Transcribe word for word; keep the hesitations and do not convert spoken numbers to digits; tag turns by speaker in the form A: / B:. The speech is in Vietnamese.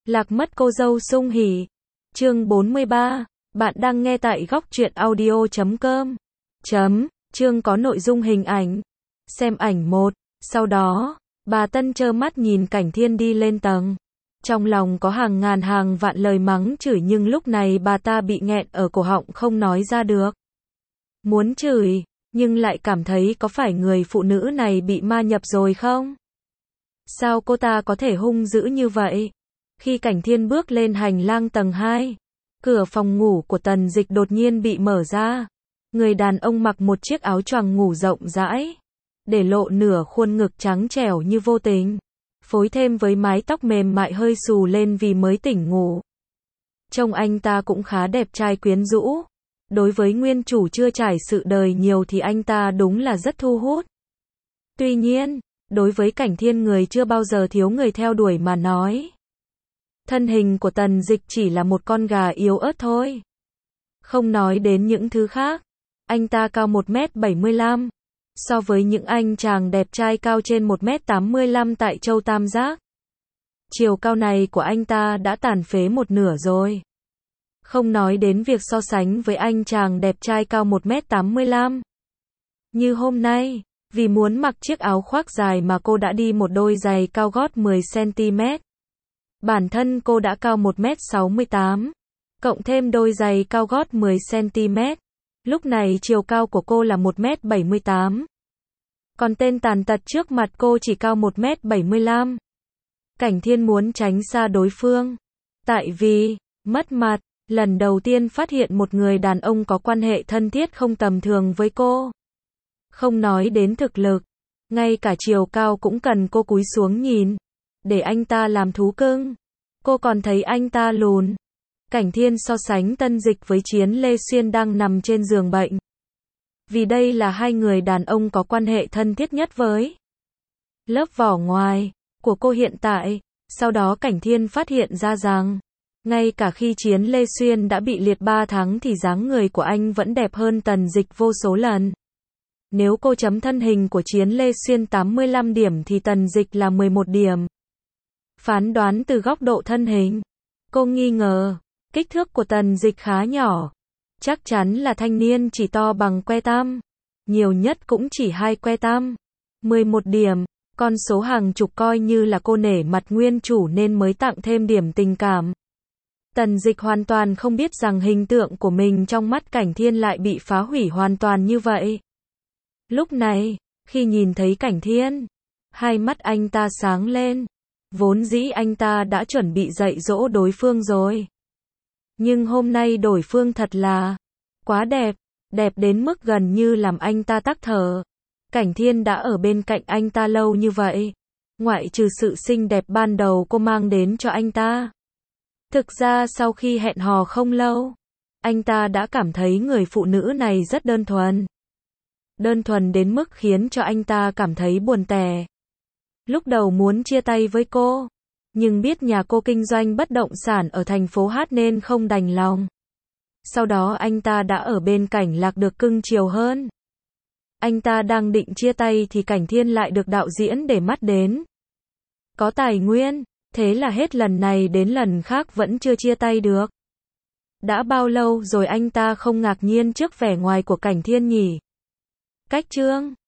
A: Lạc mất cô dâu sung hỉ. Chương bốn mươi ba. Bạn đang nghe tại góc truyện audio chấm com. Chấm, chương có nội dung hình ảnh. Xem ảnh một. Sau đó, bà Tân trơ mắt nhìn Cảnh Thiên đi lên tầng. Trong lòng có hàng ngàn hàng vạn lời mắng chửi, nhưng lúc này bà ta bị nghẹn ở cổ họng không nói ra được. Muốn chửi, nhưng lại cảm thấy có phải người phụ nữ này bị ma nhập rồi không? Sao cô ta có thể hung dữ như vậy? Khi Cảnh Thiên bước lên hành lang tầng hai, cửa phòng ngủ của Tần Dịch đột nhiên bị mở ra. Người đàn ông mặc một chiếc áo choàng ngủ rộng rãi, để lộ nửa khuôn ngực trắng trẻo như vô tình, phối thêm với mái tóc mềm mại hơi xù lên vì mới tỉnh ngủ. Trông anh ta cũng khá đẹp trai quyến rũ. Đối với nguyên chủ chưa trải sự đời nhiều thì anh ta đúng là rất thu hút. Tuy nhiên, đối với Cảnh Thiên, người chưa bao giờ thiếu người theo đuổi mà nói, thân hình của Tần Dịch chỉ là một con gà yếu ớt thôi. Không nói đến những thứ khác, anh ta cao một mét bảy mươi lăm. So với những anh chàng đẹp trai cao trên một mét tám mươi lăm tại Châu Tam Giác, chiều cao này của anh ta đã tàn phế một nửa rồi. Không nói đến việc so sánh với anh chàng đẹp trai cao một mét tám mươi lăm. Như hôm nay, vì muốn mặc chiếc áo khoác dài mà cô đã đi một đôi giày cao gót mười xăng ti mét. Bản thân cô đã cao một mét sáu mươi tám, cộng thêm đôi giày cao gót mười xăng ti mét. Lúc này chiều cao của cô là một mét bảy mươi tám. Còn tên tàn tật trước mặt cô chỉ cao một mét bảy mươi lăm. Cảnh Thiên muốn tránh xa đối phương. Tại vì, mất mặt, lần đầu tiên phát hiện một người đàn ông có quan hệ thân thiết không tầm thường với cô. Không nói đến thực lực, ngay cả chiều cao cũng cần cô cúi xuống nhìn, để anh ta làm thú cưng. Cô còn thấy anh ta lùn. Cảnh Thiên so sánh Tân Dịch với Chiến Lê Xuyên đang nằm trên giường bệnh. Vì đây là hai người đàn ông có quan hệ thân thiết nhất với lớp vỏ ngoài của cô hiện tại. Sau đó Cảnh Thiên phát hiện ra rằng, ngay cả khi Chiến Lê Xuyên đã bị liệt ba tháng thì dáng người của anh vẫn đẹp hơn Tần Dịch vô số lần. Nếu cô chấm thân hình của Chiến Lê Xuyên tám mươi lăm điểm thì Tần Dịch là mười một điểm. Phán đoán từ góc độ thân hình, cô nghi ngờ, kích thước của Tần Dịch khá nhỏ. Chắc chắn là thanh niên chỉ to bằng que tăm. Nhiều nhất cũng chỉ hai que tăm. mười một điểm, con số hàng chục coi như là cô nể mặt nguyên chủ nên mới tặng thêm điểm tình cảm. Tần Dịch hoàn toàn không biết rằng hình tượng của mình trong mắt Cảnh Thiên lại bị phá hủy hoàn toàn như vậy. Lúc này, khi nhìn thấy Cảnh Thiên, hai mắt anh ta sáng lên. Vốn dĩ anh ta đã chuẩn bị dạy dỗ đối phương rồi. Nhưng hôm nay đối phương thật là quá đẹp, đẹp đến mức gần như làm anh ta tắc thở. Cảnh Thiên đã ở bên cạnh anh ta lâu như vậy, ngoại trừ sự xinh đẹp ban đầu cô mang đến cho anh ta. Thực ra sau khi hẹn hò không lâu, anh ta đã cảm thấy người phụ nữ này rất đơn thuần. Đơn thuần đến mức khiến cho anh ta cảm thấy buồn tẻ. Lúc đầu muốn chia tay với cô, nhưng biết nhà cô kinh doanh bất động sản ở thành phố Hát nên không đành lòng. Sau đó anh ta đã ở bên Cảnh Lạc được cưng chiều hơn. Anh ta đang định chia tay thì Cảnh Thiên lại được đạo diễn để mắt đến. Có tài nguyên, thế là hết lần này đến lần khác vẫn chưa chia tay được. Đã bao lâu rồi anh ta không ngạc nhiên trước vẻ ngoài của Cảnh Thiên nhỉ? Cách chương